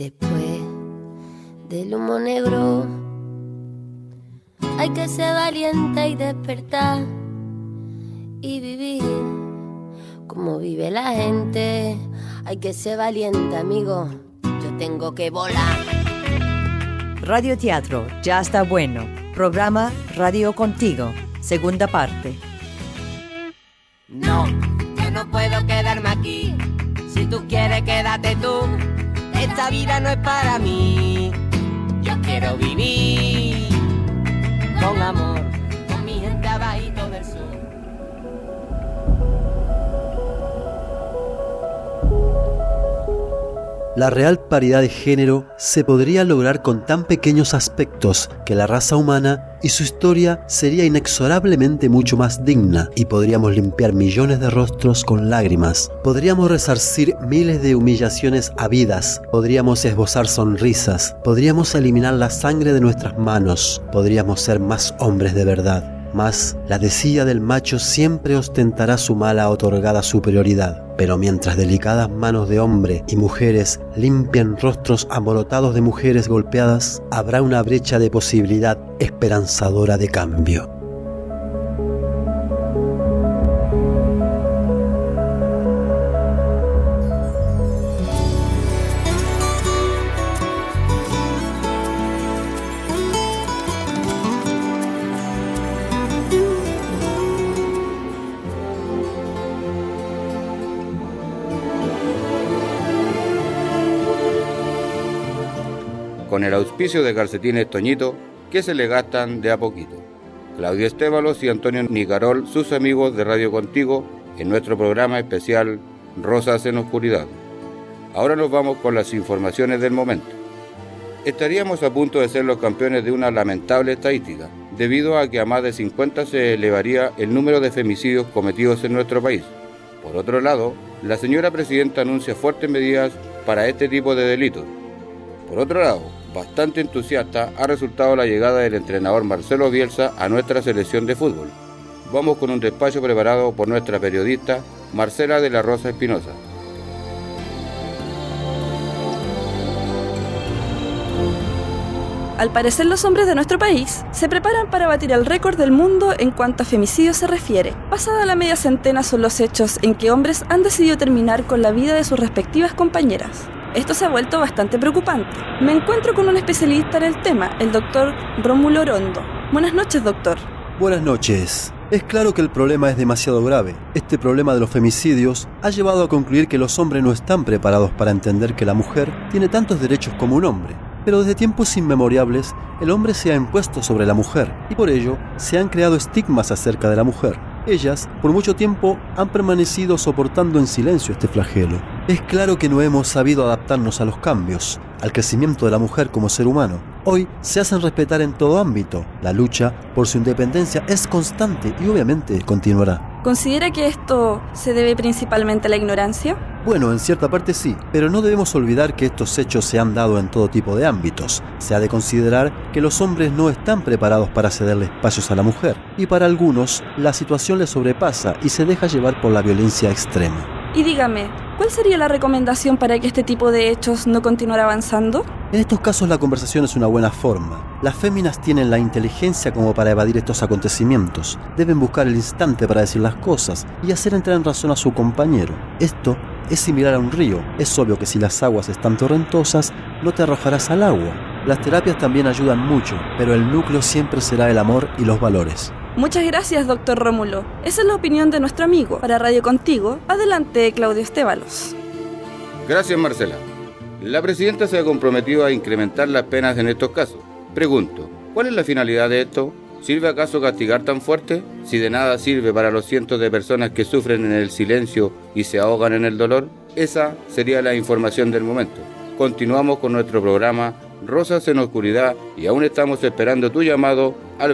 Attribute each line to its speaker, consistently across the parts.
Speaker 1: Después del humo negro hay que ser valiente y despertar y vivir como vive la gente. Hay que ser valiente, amigo, yo tengo que volar.
Speaker 2: Radio Teatro, ya está bueno. Programa Radio Contigo, segunda parte.
Speaker 1: No, yo no puedo quedarme aquí. Si tú quieres, quédate tú. Esta vida no es para mí. Yo quiero vivir con amor, con mi gente abajito del sur.
Speaker 3: La real paridad de género se podría lograr con tan pequeños aspectos que la raza humana y su historia sería inexorablemente mucho más digna, y podríamos limpiar millones de rostros con lágrimas, podríamos resarcir miles de humillaciones habidas, podríamos esbozar sonrisas, podríamos eliminar la sangre de nuestras manos, podríamos ser más hombres de verdad. Mas la desidia del macho siempre ostentará su mala otorgada superioridad. Pero mientras delicadas manos de hombre y mujeres limpian rostros amorotados de mujeres golpeadas, habrá una brecha de posibilidad esperanzadora de cambio.
Speaker 4: Con el auspicio de Calcetines Toñito, que se le gastan de a poquito. Claudio Estévalos y Antonio Nicarol, sus amigos de Radio Contigo, en nuestro programa especial Rosas en Oscuridad. Ahora nos vamos con las informaciones del momento. Estaríamos a punto de ser los campeones de una lamentable estadística, debido a que a más de 50 se elevaría el número de femicidios cometidos en nuestro país. Por otro lado, la señora presidenta anuncia fuertes medidas para este tipo de delitos. Por otro lado, bastante entusiasta ha resultado la llegada del entrenador Marcelo Bielsa a nuestra selección de fútbol. Vamos con un despacho preparado por nuestra periodista Marcela de la Rosa Espinosa.
Speaker 5: Al parecer, los hombres de nuestro país se preparan para batir el récord del mundo en cuanto a femicidios se refiere. Pasada la media centena son los hechos en que hombres han decidido terminar con la vida de sus respectivas compañeras. Esto se ha vuelto bastante preocupante. Me encuentro con un especialista en el tema, el doctor Rómulo Orondo. Buenas noches, doctor.
Speaker 3: Buenas noches. Es claro que el problema es demasiado grave. Este problema de los femicidios ha llevado a concluir que los hombres no están preparados para entender que la mujer tiene tantos derechos como un hombre. Pero desde tiempos inmemorables, el hombre se ha impuesto sobre la mujer, y por ello se han creado estigmas acerca de la mujer. Ellas, por mucho tiempo, han permanecido soportando en silencio este flagelo. Es claro que no hemos sabido adaptarnos a los cambios, al crecimiento de la mujer como ser humano. Hoy se hacen respetar en todo ámbito. La lucha por su independencia es constante y obviamente continuará.
Speaker 5: ¿Considera que esto se debe principalmente a la ignorancia?
Speaker 3: Bueno, en cierta parte sí, pero no debemos olvidar que estos hechos se han dado en todo tipo de ámbitos. Se ha de considerar que los hombres no están preparados para cederle espacios a la mujer, y para algunos la situación les sobrepasa y se deja llevar por la violencia extrema.
Speaker 5: Y dígame, ¿cuál sería la recomendación para que este tipo de hechos no continuara avanzando?
Speaker 3: En estos casos la conversación es una buena forma. Las féminas tienen la inteligencia como para evadir estos acontecimientos. Deben buscar el instante para decir las cosas y hacer entrar en razón a su compañero. Esto es similar a un río. Es obvio que si las aguas están torrentosas, no te arrojarás al agua. Las terapias también ayudan mucho, pero el núcleo siempre será el amor y los valores.
Speaker 5: Muchas gracias, doctor Rómulo. Esa es la opinión de nuestro amigo. Para Radio Contigo, adelante, Claudio Estévalos.
Speaker 4: Gracias, Marcela. La presidenta se ha comprometido a incrementar las penas en estos casos. Pregunto, ¿cuál es la finalidad de esto? ¿Sirve acaso castigar tan fuerte? Si de nada sirve para los cientos de personas que sufren en el silencio y se ahogan en el dolor. Esa sería la información del momento. Continuamos con nuestro programa Rosas en Oscuridad y aún estamos esperando tu llamado al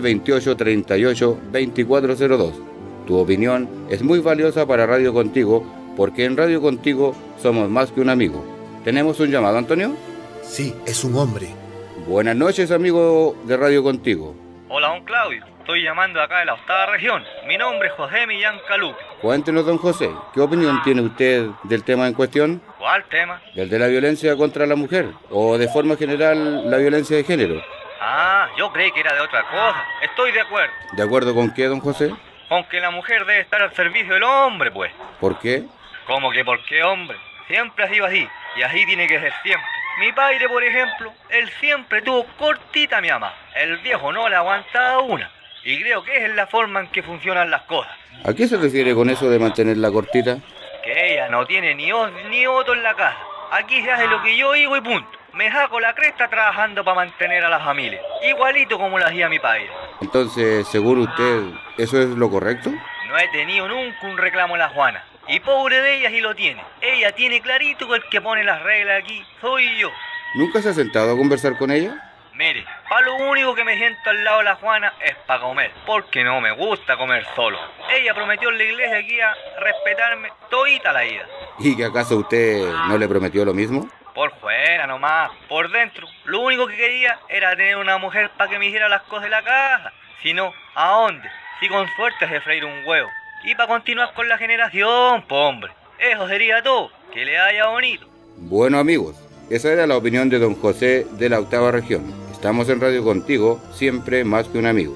Speaker 4: 2838-2402. Tu opinión es muy valiosa para Radio Contigo, porque en Radio Contigo somos más que un amigo. ¿Tenemos un llamado, Antonio?
Speaker 6: Sí, es un hombre.
Speaker 4: Buenas noches, amigo de Radio Contigo.
Speaker 7: Hola, don Claudio.
Speaker 6: Estoy llamando acá de la 8ª región. Mi nombre es José Millán Caluque.
Speaker 4: Cuéntenos, don José, ¿qué opinión tiene usted del tema en cuestión?
Speaker 6: ¿Cuál tema?
Speaker 4: ¿El de la violencia contra la mujer? ¿O de forma general la violencia de género?
Speaker 6: Ah, yo creí que era de otra cosa. Estoy de acuerdo.
Speaker 4: ¿De acuerdo con qué, don José?
Speaker 6: Con que la mujer debe estar al servicio del hombre, pues.
Speaker 4: ¿Por qué?
Speaker 6: ¿Cómo que por qué, hombre? Siempre ha sido así, y así tiene que ser siempre. Mi padre, por ejemplo, él siempre tuvo cortita a mi mamá. El viejo no le aguantaba una. Y creo que esa es la forma en que funcionan las cosas.
Speaker 4: ¿A qué se refiere con eso de mantenerla cortita?
Speaker 6: Que ella no tiene ni voz ni voto en la casa. Aquí se hace lo que yo digo y punto. Me saco la cresta trabajando para mantener a la familia. Igualito como lo hacía mi padre.
Speaker 4: Entonces, según usted, ¿eso es lo correcto?
Speaker 6: No he tenido nunca un reclamo a la Juana. Y pobre de ella si lo tiene. Ella tiene clarito que el que pone las reglas aquí soy yo.
Speaker 4: ¿Nunca se ha sentado a conversar con ella?
Speaker 6: Mire, para lo único que me siento al lado de la Juana es para comer, porque no me gusta comer solo. Ella prometió en la iglesia que iba a respetarme todita la ida.
Speaker 4: ¿Y que acaso usted no le prometió lo mismo?
Speaker 6: Por fuera nomás, por dentro. Lo único que quería era tener una mujer para que me hiciera las cosas de la casa. Si no, ¿a dónde? Si con suerte se freír un huevo. Y para continuar con la generación, hombre. Eso sería todo. Que le vaya bonito.
Speaker 4: Bueno, amigos, esa era la opinión de don José de la 8ª región. Estamos en Radio Contigo, siempre más que un amigo.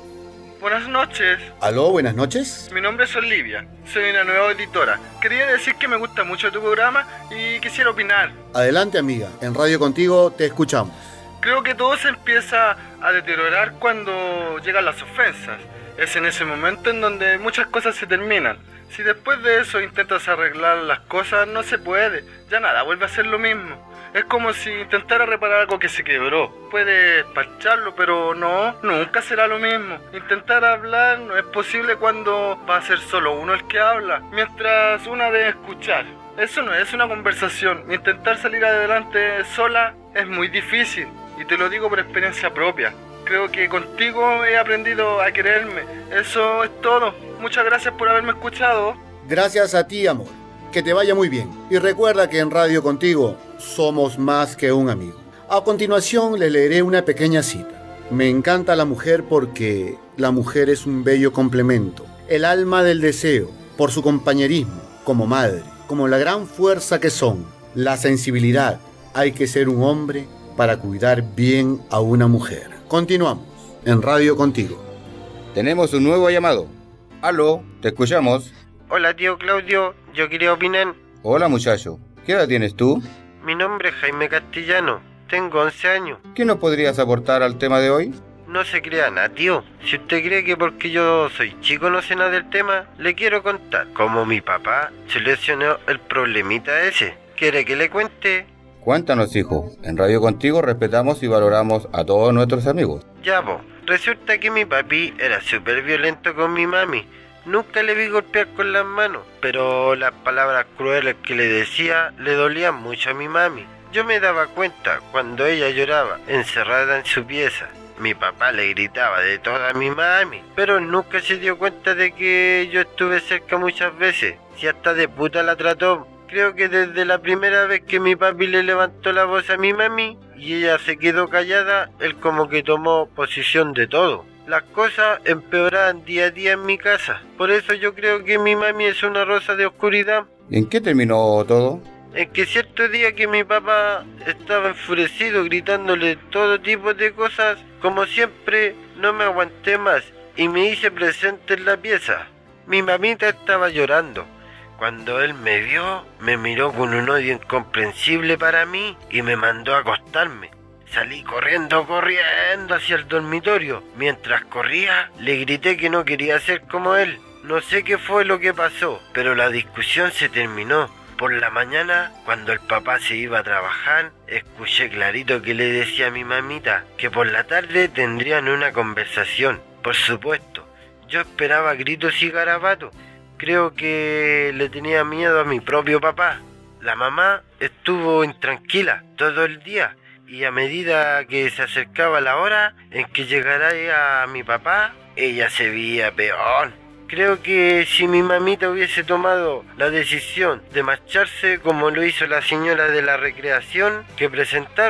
Speaker 7: Buenas noches.
Speaker 8: Aló, buenas noches.
Speaker 7: Mi nombre es Olivia. Soy una nueva auditora. Quería decir que me gusta mucho tu programa y quisiera opinar.
Speaker 8: Adelante, amiga. En Radio Contigo te escuchamos.
Speaker 7: Creo que todo se empieza a deteriorar cuando llegan las ofensas. Es en ese momento en donde muchas cosas se terminan. Si después de eso intentas arreglar las cosas, no se puede. Ya nada, vuelve a ser lo mismo. Es como si intentara reparar algo que se quebró. Puedes parcharlo, pero no, nunca será lo mismo. Intentar hablar no es posible cuando va a ser solo uno el que habla, mientras una debe escuchar. Eso no es una conversación. Intentar salir adelante sola es muy difícil, y te lo digo por experiencia propia. Creo que contigo he aprendido a quererme. Eso es todo. Muchas gracias por haberme escuchado.
Speaker 8: Gracias a ti, amor. Que te vaya muy bien. Y recuerda que en Radio Contigo somos más que un amigo. A continuación le leeré una pequeña cita. Me encanta la mujer porque la mujer es un bello complemento, el alma del deseo, por su compañerismo, como madre, como la gran fuerza que son, la sensibilidad. Hay que ser un hombre para cuidar bien a una mujer. Continuamos en Radio Contigo.
Speaker 4: Tenemos un nuevo llamado. Aló, te escuchamos.
Speaker 9: Hola, tío Claudio, yo quería opinar.
Speaker 4: Hola, muchacho. ¿Qué edad tienes tú?
Speaker 9: Mi nombre es Jaime Castellano, tengo 11 años.
Speaker 4: ¿Qué nos podrías aportar al tema de hoy?
Speaker 9: No se crea nada, tío. Si usted cree que porque yo soy chico no sé nada del tema, le quiero contar cómo mi papá solucionó el problemita ese. ¿Quiere que le cuente?
Speaker 4: Cuéntanos, hijo. En Radio Contigo respetamos y valoramos a todos nuestros amigos.
Speaker 9: Ya, vos. Resulta que mi papi era súper violento con mi mami. Nunca le vi golpear con las manos, pero las palabras crueles que le decía le dolían mucho a mi mami. Yo me daba cuenta cuando ella lloraba, encerrada en su pieza. Mi papá le gritaba de todo a mi mami, pero él nunca se dio cuenta de que yo estuve cerca muchas veces. Si hasta de puta la trató. Creo que desde la primera vez que mi papi le levantó la voz a mi mami y ella se quedó callada, él como que tomó posición de todo. Las cosas empeoraban día a día en mi casa. Por eso yo creo que mi mami es una rosa de oscuridad.
Speaker 4: ¿En qué terminó todo?
Speaker 9: En que cierto día que mi papá estaba enfurecido gritándole todo tipo de cosas, como siempre no me aguanté más y me hice presente en la pieza. Mi mamita estaba llorando. Cuando él me vio, me miró con un odio incomprensible para mí y me mandó a acostarme. Salí corriendo hacia el dormitorio. Mientras corría, le grité que no quería ser como él. No sé qué fue lo que pasó, pero la discusión se terminó. Por la mañana, cuando el papá se iba a trabajar, escuché clarito que le decía a mi mamita que por la tarde tendrían una conversación. Por supuesto, yo esperaba gritos y garabatos. Creo que le tenía miedo a mi propio papá. La mamá estuvo intranquila todo el día y a medida que se acercaba la hora en que llegara a mi papá, ella se veía peor. Creo que si mi mamita hubiese tomado la decisión de marcharse como lo hizo la señora de la recreación que presentaron,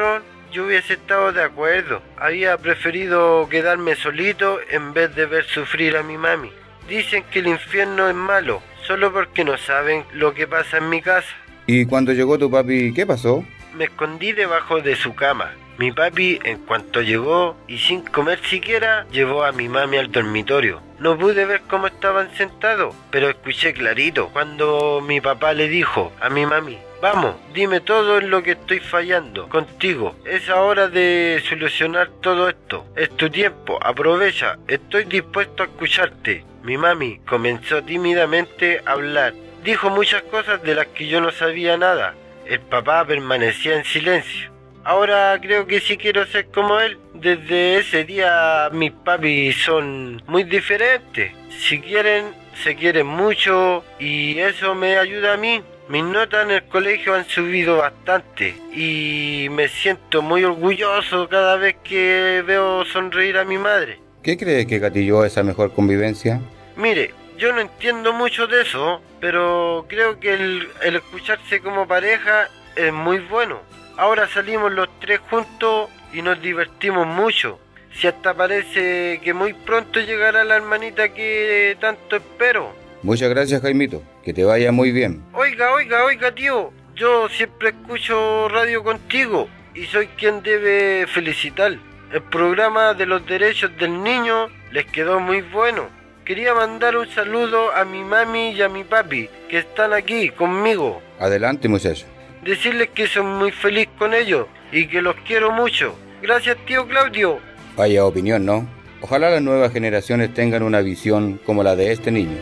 Speaker 9: yo hubiese estado de acuerdo. Había preferido quedarme solito en vez de ver sufrir a mi mami. Dicen que el infierno es malo, solo porque no saben lo que pasa en mi casa.
Speaker 4: ¿Y cuando llegó tu papi, qué pasó?
Speaker 9: Me escondí debajo de su cama. Mi papi, en cuanto llegó, y sin comer siquiera, llevó a mi mami al dormitorio. No pude ver cómo estaban sentados, pero escuché clarito cuando mi papá le dijo a mi mami: vamos, dime todo en lo que estoy fallando contigo. Es hora de solucionar todo esto. Es tu tiempo, aprovecha. Estoy dispuesto a escucharte. Mi mami comenzó tímidamente a hablar. Dijo muchas cosas de las que yo no sabía nada. El papá permanecía en silencio. Ahora creo que sí quiero ser como él. Desde ese día mis papis son muy diferentes. Si quieren, se quieren mucho y eso me ayuda a mí. Mis notas en el colegio han subido bastante y me siento muy orgulloso cada vez que veo sonreír a mi madre.
Speaker 4: ¿Qué crees que gatilló esa mejor convivencia?
Speaker 9: Mire, yo no entiendo mucho de eso, pero creo que el escucharse como pareja es muy bueno. Ahora salimos los tres juntos y nos divertimos mucho. Si hasta parece que muy pronto llegará la hermanita que tanto espero.
Speaker 4: Muchas gracias, Jaimito. Que te vaya muy bien.
Speaker 9: Oiga, tío. Yo siempre escucho Radio Contigo y soy quien debe felicitar. El programa de los derechos del niño les quedó muy bueno. Quería mandar un saludo a mi mami y a mi papi, que están aquí conmigo.
Speaker 4: Adelante, muchacho.
Speaker 9: Decirles que soy muy feliz con ellos y que los quiero mucho. Gracias, tío Claudio.
Speaker 4: Vaya opinión, ¿no? Ojalá las nuevas generaciones tengan una visión como la de este niño.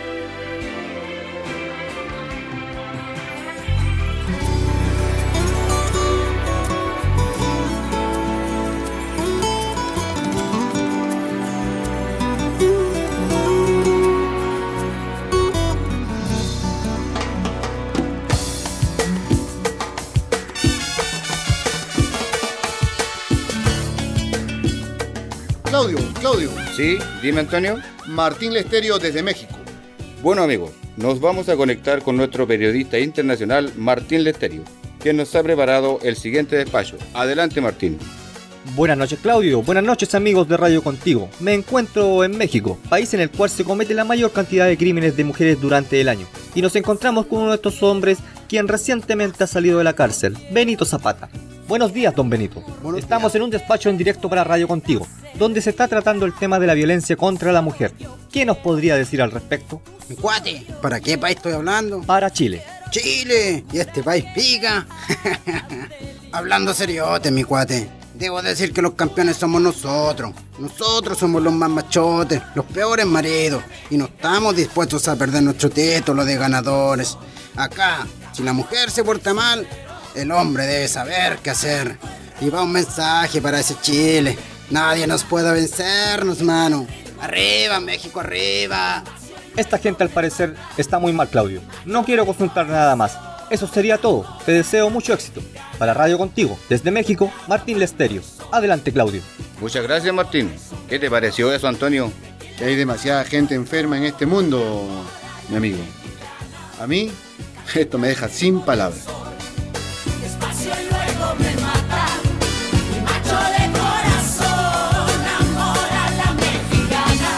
Speaker 8: Claudio.
Speaker 4: Sí, dime, Antonio.
Speaker 8: Martín Lesterio desde México.
Speaker 4: Bueno, amigos, nos vamos a conectar con nuestro periodista internacional Martín Lesterio, quien nos ha preparado el siguiente despacho. Adelante, Martín.
Speaker 10: Buenas noches, Claudio. Buenas noches, amigos de Radio Contigo. Me encuentro en México, país en el cual se comete la mayor cantidad de crímenes de mujeres durante el año. Y nos encontramos con uno de estos hombres, quien recientemente ha salido de la cárcel, Benito Zapata. Buenos días, don Benito. Estamos en un despacho en directo para Radio Contigo, donde se está tratando el tema de la violencia contra la mujer. ¿Qué nos podría decir al respecto?
Speaker 11: Mi cuate, ¿para qué país estoy hablando?
Speaker 10: Para Chile.
Speaker 11: ¡Chile! ¿Y este país pica? Hablando seriote, mi cuate. Debo decir que los campeones somos nosotros. Nosotros somos los más machotes, los peores maridos. Y no estamos dispuestos a perder nuestro título de ganadores. Acá, si la mujer se porta mal, el hombre debe saber qué hacer. Y va un mensaje para ese Chile. Nadie nos puede vencernos, mano. ¡Arriba, México, arriba!
Speaker 10: Esta gente al parecer está muy mal, Claudio. No quiero consultar nada más. Eso sería todo. Te deseo mucho éxito. Para Radio Contigo, desde México, Martín Lesterio. Adelante, Claudio.
Speaker 4: Muchas gracias, Martín. ¿Qué te pareció eso, Antonio?
Speaker 8: Que hay demasiada gente enferma en este mundo, mi amigo. A mí, esto me deja sin palabras.
Speaker 12: Despacio y luego me mata. Mi macho de corazón, amor a la mexicana.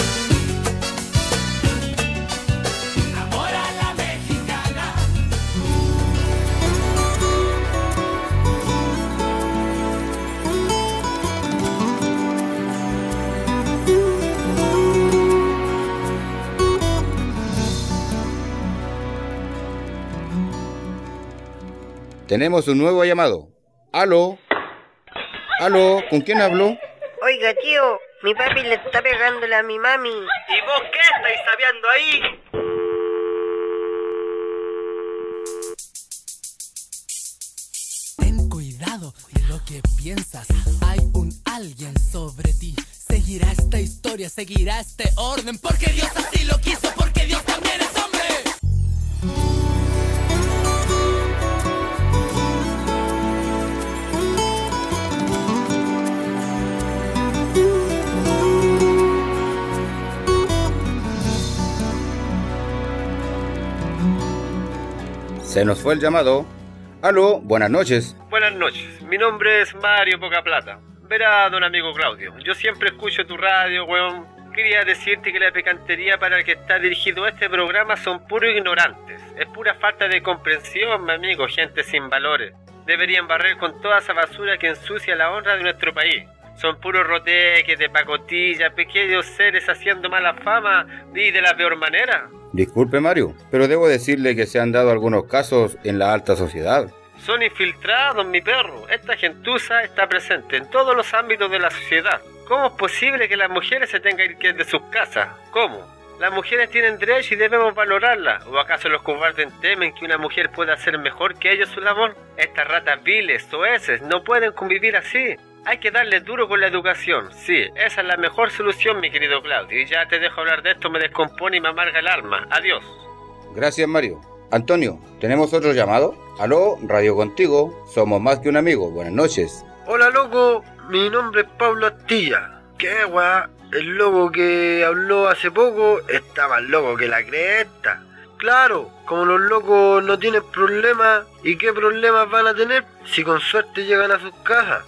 Speaker 12: Amor a la mexicana.
Speaker 4: Tenemos un nuevo llamado. ¿Aló? ¿Aló? ¿Con quién hablo?
Speaker 13: Oiga, tío, mi papi le está pegándole a mi mami.
Speaker 6: ¿Y vos qué estáis sabiendo ahí?
Speaker 12: Ten cuidado de lo que piensas. Hay un alguien sobre ti. Seguirá esta historia, seguirá este orden. Porque Dios así lo quiso, porque Dios también es hombre.
Speaker 4: Se nos fue el llamado. Aló, buenas noches.
Speaker 9: Buenas noches. Mi nombre es Mario Pocaplata. Verá, don amigo Claudio, yo siempre escucho tu radio, weón. Quería decirte que la picantería para el que está dirigido este programa son puros ignorantes. Es pura falta de comprensión, mi amigo, gente sin valores. Deberían barrer con toda esa basura que ensucia la honra de nuestro país. Son puros roteques de pacotilla, pequeños seres haciendo mala fama y de la peor manera.
Speaker 4: Disculpe, Mario, pero debo decirle que se han dado algunos casos en la alta sociedad.
Speaker 9: Son infiltrados, mi perro. Esta gentuza está presente en todos los ámbitos de la sociedad. ¿Cómo es posible que las mujeres se tengan que ir de sus casas? ¿Cómo? Las mujeres tienen derecho y debemos valorarlas. ¿O acaso los cobardes temen que una mujer pueda hacer mejor que ellos su labor? Estas ratas viles, soeces, no pueden convivir así. Hay que darle duro con la educación. Sí, esa es la mejor solución, mi querido Claudio. Y ya te dejo hablar de esto, me descompone y me amarga el alma. Adiós.
Speaker 4: Gracias, Mario. Antonio, ¿tenemos otro llamado? Aló, Radio Contigo. Somos más que un amigo. Buenas noches.
Speaker 9: Hola, loco. Mi nombre es Pablo Astilla. ¿Qué, weá? El loco que habló hace poco está más loco que la cresta. Claro, como los locos no tienen problemas, ¿y qué problemas van a tener si con suerte llegan a sus casas?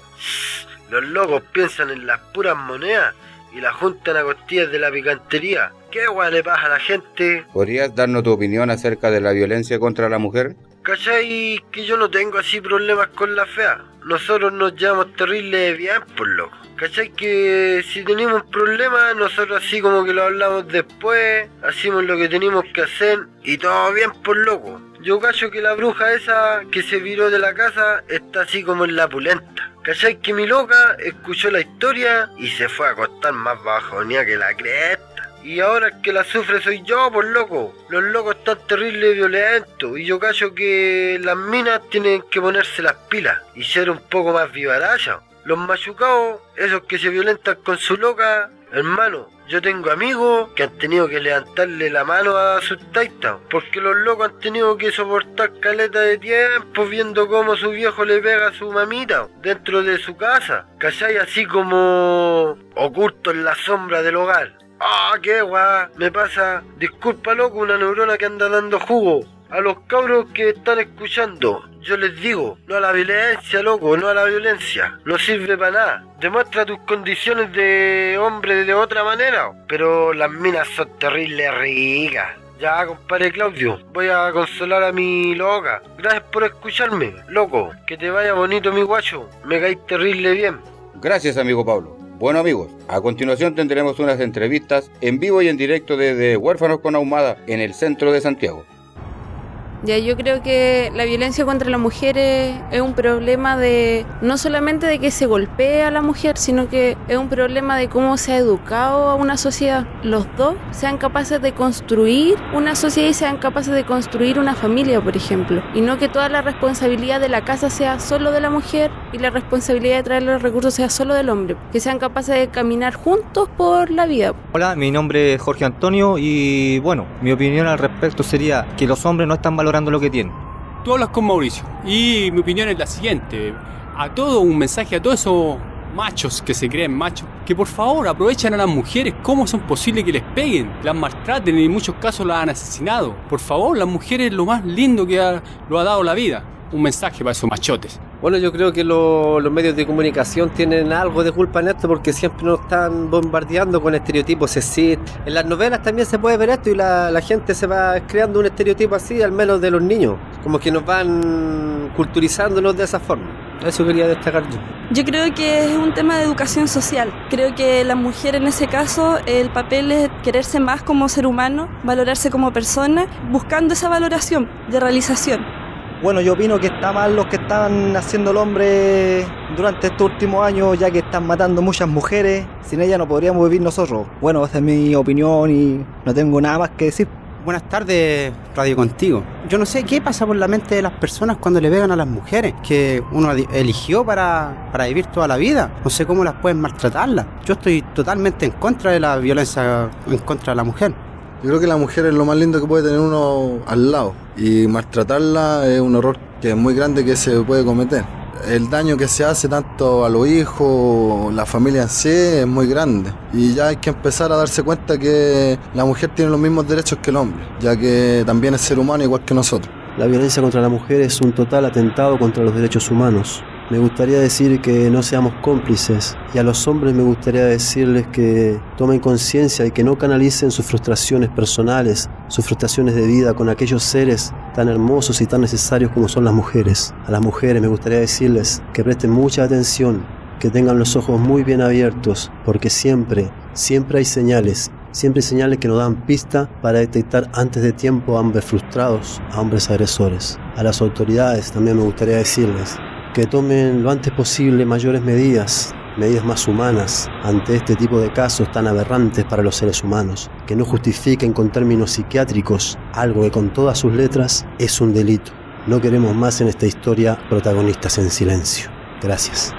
Speaker 9: Los locos piensan en las puras monedas y las juntan a costillas de la picantería. ¿Qué guay le pasa a la gente?
Speaker 4: ¿Podrías darnos tu opinión acerca de la violencia contra la mujer?
Speaker 9: ¿Cachai? Que yo no tengo así problemas con la fea. Nosotros nos llevamos terrible bien, por loco. ¿Cachai? Que si tenemos un problema, nosotros así como que lo hablamos después, hacemos lo que tenemos que hacer y todo bien, por loco. Yo cacho que la bruja esa que se viró de la casa está así como en la pulenta. ¿Cachai? Que mi loca escuchó la historia y se fue a acostar más bajonía que la cresta. Y ahora el que la sufre soy yo, por loco. Los locos están terrible y violentos. Y yo cacho que las minas tienen que ponerse las pilas y ser un poco más vivarachas. Los machucados, esos que se violentan con su loca, hermano, yo tengo amigos que han tenido que levantarle la mano a sus taitas, porque los locos han tenido que soportar caleta de tiempo viendo cómo su viejo le pega a su mamita dentro de su casa, ¿cachai? Así como oculto en la sombra del hogar. Ah, qué guay, me pasa, disculpa loco, una neurona que anda dando jugo. A los cabros que están escuchando, yo les digo, no a la violencia, loco, no a la violencia. No sirve para nada. Demuestra tus condiciones de hombre de otra manera. Pero las minas son terribles ricas. Ya, compadre Claudio, voy a consolar a mi loca. Gracias por escucharme, loco. Que te vaya bonito, mi guacho. Me caís terrible bien.
Speaker 4: Gracias, amigo Pablo. Bueno, amigos, a continuación tendremos unas entrevistas en vivo y en directo desde Huérfanos con Ahumada en el centro de Santiago.
Speaker 14: Ya, yo creo que la violencia contra las mujeres es un problema de no solamente de que se golpee a la mujer, sino que es un problema de cómo se ha educado a una sociedad. Los dos sean capaces de construir una sociedad y sean capaces de construir una familia, por ejemplo, y no que toda la responsabilidad de la casa sea solo de la mujer y la responsabilidad de traer los recursos sea solo del hombre, que sean capaces de caminar juntos por la vida.
Speaker 10: Hola, mi nombre es Jorge Antonio y bueno, mi opinión al respecto sería que los hombres no están valorando lo que tienen.
Speaker 15: Tú hablas con Mauricio y mi opinión es la siguiente: un mensaje a todos esos machos que se creen machos, que por favor aprovechen a las mujeres. ¿Cómo son posibles que les peguen, las maltraten y en muchos casos las han asesinado? Por favor, las mujeres es lo más lindo que lo ha dado la vida. Un mensaje para esos machotes.
Speaker 16: Bueno, yo creo que los medios de comunicación tienen algo de culpa en esto, porque siempre nos están bombardeando con estereotipos sexistas. En las novelas también se puede ver esto y la gente se va creando un estereotipo así, al menos de los niños, como que nos van culturizándonos de esa forma. Eso quería destacar yo.
Speaker 5: Yo creo que es un tema de educación social. Creo que la mujer en ese caso, el papel es quererse más como ser humano, valorarse como persona, buscando esa valoración de realización.
Speaker 17: Bueno, yo opino que está mal los que están haciendo el hombre durante estos últimos años, ya que están matando muchas mujeres. Sin ella no podríamos vivir nosotros. Bueno, esa es mi opinión y no tengo nada más que decir.
Speaker 11: Buenas tardes, Radio Contigo. Yo no sé qué pasa por la mente de las personas cuando le pegan a las mujeres, que uno eligió para vivir toda la vida. No sé cómo las pueden maltratarlas. Yo estoy totalmente en contra de la violencia en contra de la mujer.
Speaker 18: Yo creo que la mujer es lo más lindo que puede tener uno al lado, y maltratarla es un error que es muy grande que se puede cometer. El daño que se hace tanto a los hijos, la familia en sí, es muy grande, y ya hay que empezar a darse cuenta que la mujer tiene los mismos derechos que el hombre, ya que también es ser humano igual que nosotros.
Speaker 3: La violencia contra la mujer es un total atentado contra los derechos humanos. me gustaría decir que no seamos cómplices, y a los hombres me gustaría decirles que tomen conciencia y que no canalicen sus frustraciones personales, sus frustraciones de vida con aquellos seres tan hermosos y tan necesarios como son las mujeres. A las mujeres me gustaría decirles que presten mucha atención, que tengan los ojos muy bien abiertos, porque siempre hay señales que nos dan pista para detectar antes de tiempo a hombres frustrados, a hombres agresores. A las autoridades también me gustaría decirles que tomen lo antes posible mayores medidas más humanas ante este tipo de casos tan aberrantes para los seres humanos, que no justifiquen con términos psiquiátricos algo que con todas sus letras es un delito. No queremos más en esta historia protagonistas en silencio. Gracias.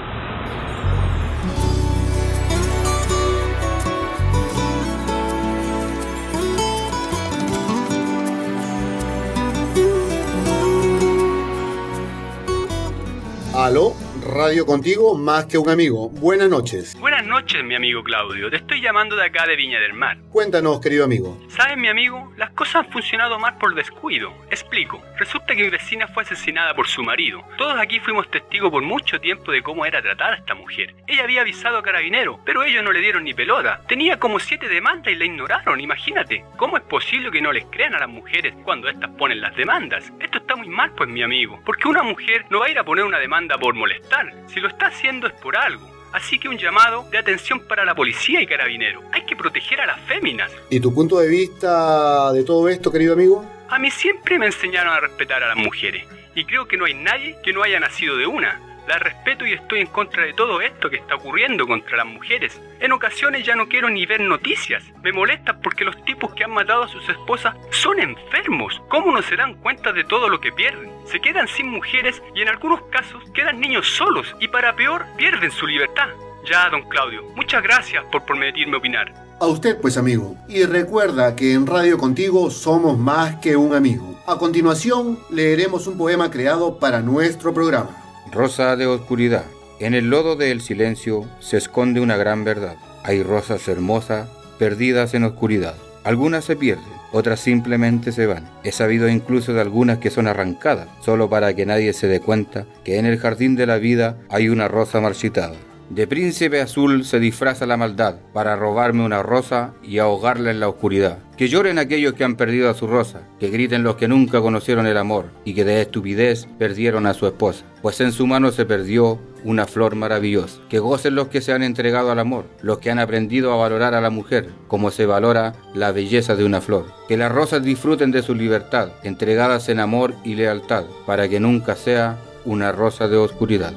Speaker 8: Aló, Radio Contigo, más que un amigo. Buenas noches.
Speaker 15: Buenas noches, mi amigo Claudio. Te estoy llamando de acá de Viña del Mar.
Speaker 8: Cuéntanos, querido amigo.
Speaker 15: ¿Sabes, mi amigo? Las cosas han funcionado mal por descuido. Explico. Resulta que mi vecina fue asesinada por su marido. Todos aquí fuimos testigos por mucho tiempo de cómo era tratada esta mujer. Ella había avisado a Carabineros, pero ellos no le dieron ni pelota. Tenía como 7 demandas y la ignoraron, imagínate. ¿Cómo es posible que no les crean a las mujeres cuando estas ponen las demandas? Esto está muy mal, pues, mi amigo. Porque una mujer no va a ir a poner una demanda por molestar. Si lo está haciendo es por algo. Así que un llamado de atención para la policía y Carabineros. Hay que proteger a las féminas.
Speaker 8: ¿Y tu punto de vista de todo esto, querido amigo?
Speaker 15: A mí siempre me enseñaron a respetar a las mujeres. Y creo que no hay nadie que no haya nacido de una. La respeto y estoy en contra de todo esto que está ocurriendo contra las mujeres. En ocasiones ya no quiero ni ver noticias. Me molesta porque los tipos que han matado a sus esposas son enfermos. ¿Cómo no se dan cuenta de todo lo que pierden? Se quedan sin mujeres y en algunos casos quedan niños solos y para peor pierden su libertad. Ya, don Claudio, muchas gracias por permitirme opinar.
Speaker 8: A usted, pues, amigo. Y recuerda que en Radio Contigo somos más que un amigo. A continuación, leeremos un poema creado para nuestro programa.
Speaker 4: Rosa de oscuridad. En el lodo del silencio se esconde una gran verdad. Hay rosas hermosas perdidas en oscuridad. Algunas se pierden, otras simplemente se van. He sabido incluso de algunas que son arrancadas, solo para que nadie se dé cuenta que en el jardín de la vida hay una rosa marchitada. De príncipe azul se disfraza la maldad para robarme una rosa y ahogarla en la oscuridad. Que lloren aquellos que han perdido a su rosa, que griten los que nunca conocieron el amor y que de estupidez perdieron a su esposa, pues en su mano se perdió una flor maravillosa. Que gocen los que se han entregado al amor, los que han aprendido a valorar a la mujer como se valora la belleza de una flor. Que las rosas disfruten de su libertad, entregadas en amor y lealtad, para que nunca sea una rosa de oscuridad.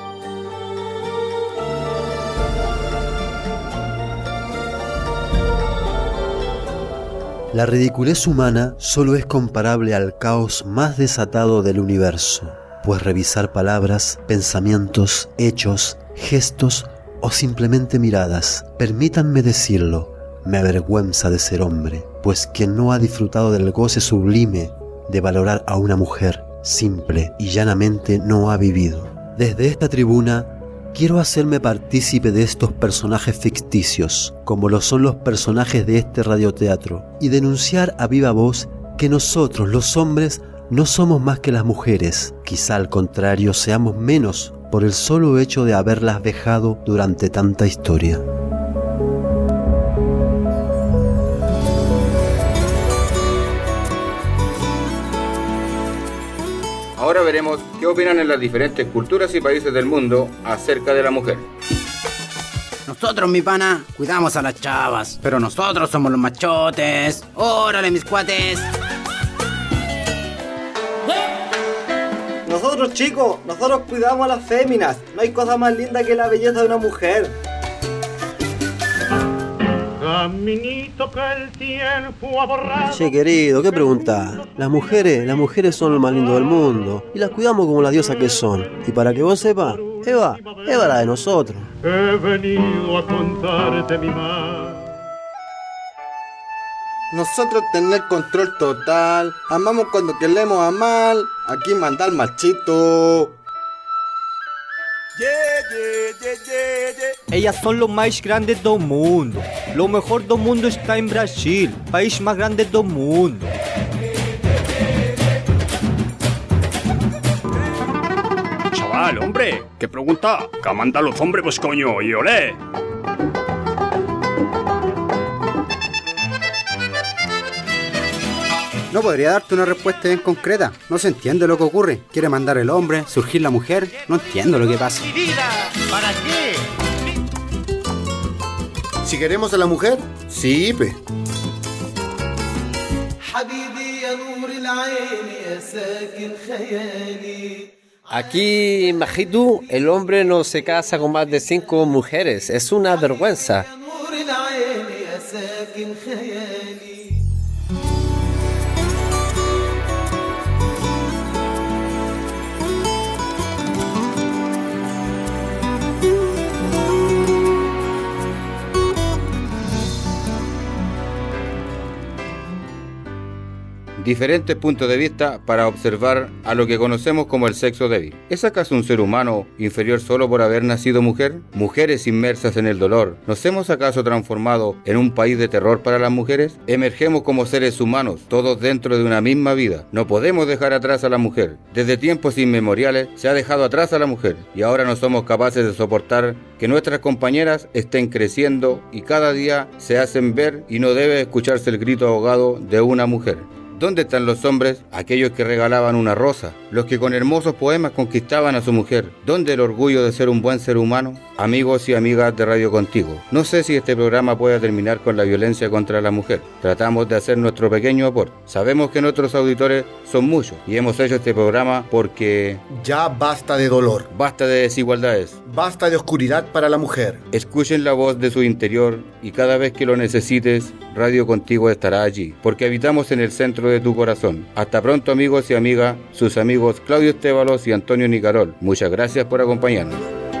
Speaker 3: La ridiculez humana solo es comparable al caos más desatado del universo, pues revisar palabras, pensamientos, hechos, gestos o simplemente miradas, permítanme decirlo, me avergüenza de ser hombre, pues quien no ha disfrutado del goce sublime de valorar a una mujer, simple y llanamente no ha vivido. Desde esta tribuna, quiero hacerme partícipe de estos personajes ficticios, como lo son los personajes de este radioteatro, y denunciar a viva voz que nosotros, los hombres, no somos más que las mujeres. Quizá al contrario seamos menos por el solo hecho de haberlas vejado durante tanta historia.
Speaker 4: Ahora veremos qué opinan en las diferentes culturas y países del mundo acerca de la mujer.
Speaker 11: Nosotros, mi pana, cuidamos a las chavas, pero nosotros somos los machotes. ¡Órale, mis cuates!
Speaker 17: Nosotros, chicos, nosotros cuidamos a las féminas. No hay cosa más linda que la belleza de una mujer.
Speaker 19: Caminito que el tiempo ha borrado.
Speaker 3: Che, querido, ¿qué preguntás? Las mujeres son lo más lindo del mundo y las cuidamos como las diosas que son. Y para que vos sepas, Eva la de nosotros.
Speaker 19: He venido a contarte mi mal.
Speaker 18: Nosotros tener control total, amamos cuando queremos amar, aquí mandar machito.
Speaker 10: Ellas son los más grandes del mundo. Lo mejor del mundo está en Brasil, país más grande del mundo.
Speaker 15: Chaval, hombre, ¿Qué pregunta? Que mandan los hombres, pues coño, y olé.
Speaker 11: No podría darte una respuesta bien concreta. No se entiende lo que ocurre. Quiere mandar el hombre, surgir la mujer. No entiendo lo que pasa.
Speaker 13: Mi vida, ¿para qué?
Speaker 8: Si queremos a la mujer, sí, pe.
Speaker 16: Aquí, Majitu, el hombre no se casa con más de 5 mujeres. Es una vergüenza.
Speaker 4: Diferentes puntos de vista para observar a lo que conocemos como el sexo débil. ¿Es acaso un ser humano inferior solo por haber nacido mujer? Mujeres inmersas en el dolor. ¿Nos hemos acaso transformado en un país de terror para las mujeres? Emergemos como seres humanos, todos dentro de una misma vida. No podemos dejar atrás a la mujer. Desde tiempos inmemoriales se ha dejado atrás a la mujer y ahora no somos capaces de soportar que nuestras compañeras estén creciendo y cada día se hacen ver y no debe escucharse el grito ahogado de una mujer. ¿Dónde están los hombres? Aquellos que regalaban una rosa, los que con hermosos poemas conquistaban a su mujer. ¿Dónde el orgullo de ser un buen ser humano? Amigos y amigas de Radio Contigo, no sé si este programa pueda terminar con la violencia contra la mujer. Tratamos de hacer nuestro pequeño aporte. Sabemos que nuestros auditores son muchos y hemos hecho este programa porque...
Speaker 8: Ya basta de dolor.
Speaker 4: Basta de desigualdades.
Speaker 8: Basta de oscuridad para la mujer.
Speaker 4: Escuchen la voz de su interior y cada vez que lo necesites, Radio Contigo estará allí, porque habitamos en el centro de tu corazón. Hasta pronto, amigos y amigas, sus amigos Claudio Estévalos y Antonio Nicarol. Muchas gracias por acompañarnos.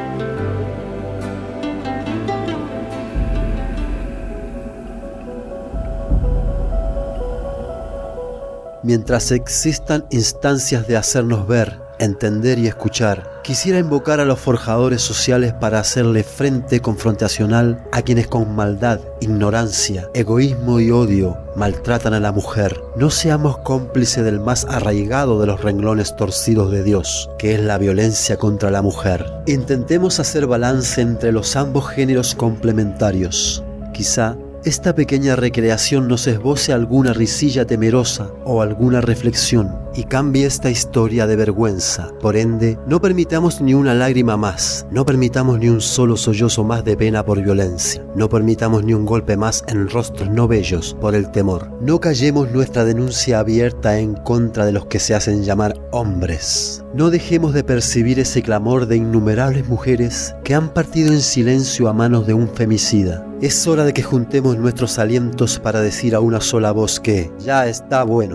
Speaker 3: Mientras existan instancias de hacernos ver, entender y escuchar, quisiera invocar a los forjadores sociales para hacerle frente confrontacional a quienes con maldad, ignorancia, egoísmo y odio maltratan a la mujer. No seamos cómplices del más arraigado de los renglones torcidos de Dios, que es la violencia contra la mujer. Intentemos hacer balance entre los ambos géneros complementarios. Quizá esta pequeña recreación nos esboce alguna risilla temerosa o alguna reflexión y cambie esta historia de vergüenza. Por ende, no permitamos ni una lágrima más, no permitamos ni un solo sollozo más de pena por violencia, no permitamos ni un golpe más en rostros no bellos por el temor. No callemos nuestra denuncia abierta en contra de los que se hacen llamar hombres. No dejemos de percibir ese clamor de innumerables mujeres que han partido en silencio a manos de un femicida. Es hora de que juntemos nuestros alientos para decir a una sola voz que ya está bueno.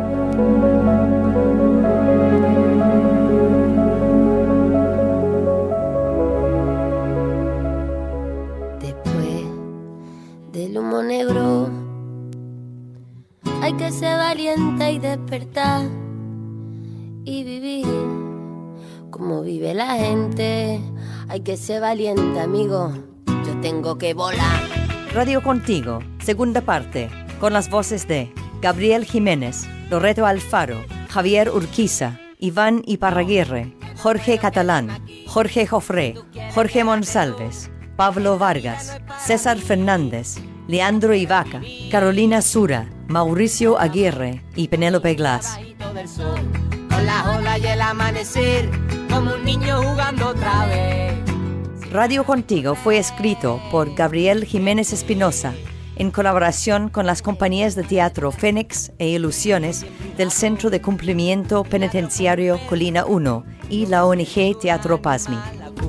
Speaker 1: Después del humo negro hay que ser valiente y despertar y vivir como vive la gente. Hay que ser valiente, amigo. Yo tengo que volar.
Speaker 2: Radio Contigo, segunda parte, con las voces de Gabriel Jiménez, Loreto Alfaro, Javier Urquiza, Iván Iparraguirre, Jorge Catalán, Jorge Jofré, Jorge Monsalves, Pablo Vargas, César Fernández, Leandro Ivaca, Carolina Sura, Mauricio Aguirre y Penélope Glass.
Speaker 12: Con la ola y el amanecer, como un niño jugando otra vez.
Speaker 2: Radio Contigo fue escrito por Gabriel Jiménez Espinosa en colaboración con las compañías de teatro Fénix e Ilusiones del Centro de Cumplimiento Penitenciario Colina 1 y la ONG Teatro Pazmi.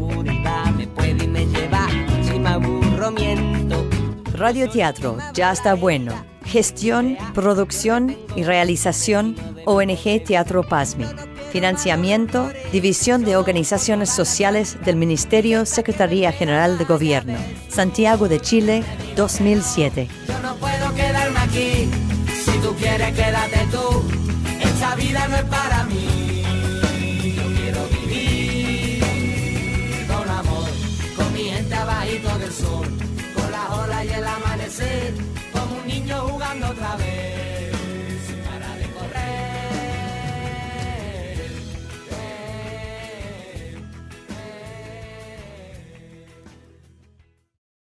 Speaker 2: Radio Teatro Ya Está Bueno. Gestión, producción y realización ONG Teatro Pazmi. Financiamiento, División de Organizaciones Sociales del Ministerio Secretaría General de Gobierno. Santiago de Chile, 2007.
Speaker 12: Yo no puedo quedarme aquí. Si tú quieres, quédate tú. Esta vida no es para mí.